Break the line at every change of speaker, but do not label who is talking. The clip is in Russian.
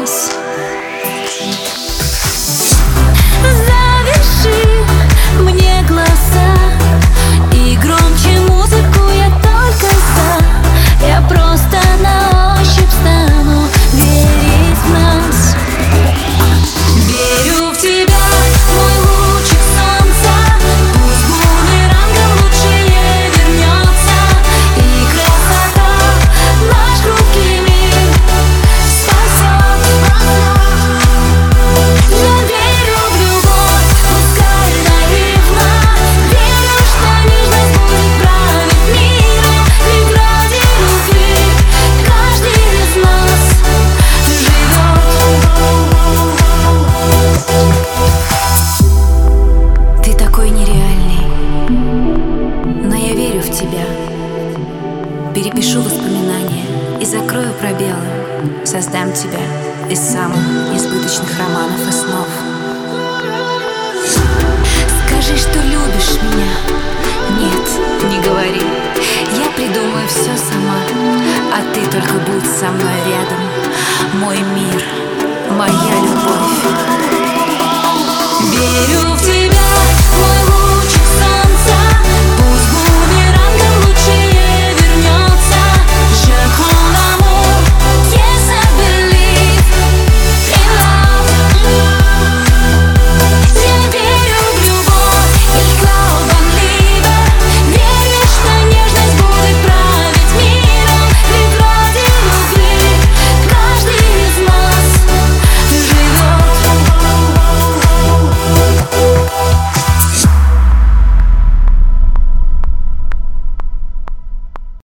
нас. Завяжи мне глаза и громче музыку, я только за. Я просто на ощупь стану верить в нас. Верю в тебя, мой лучик солнца, пусть бумерангом лучшее вернется, и красота наш хрупкий мир спасет. Я верю в любовь, пускай наивно, верю, что нежность будет править миром, ведь ради любви каждый из нас живет. Ты такой нереальный, но я верю в тебя. Перепишу воспоминания и закрою пробелы. Создам тебя из самых несбыточных романов и снов. Скажи, что любишь меня. Нет, не говори. Я придумаю все сама, а ты только будь со мной рядом. Мой мир, моя любовь. Верю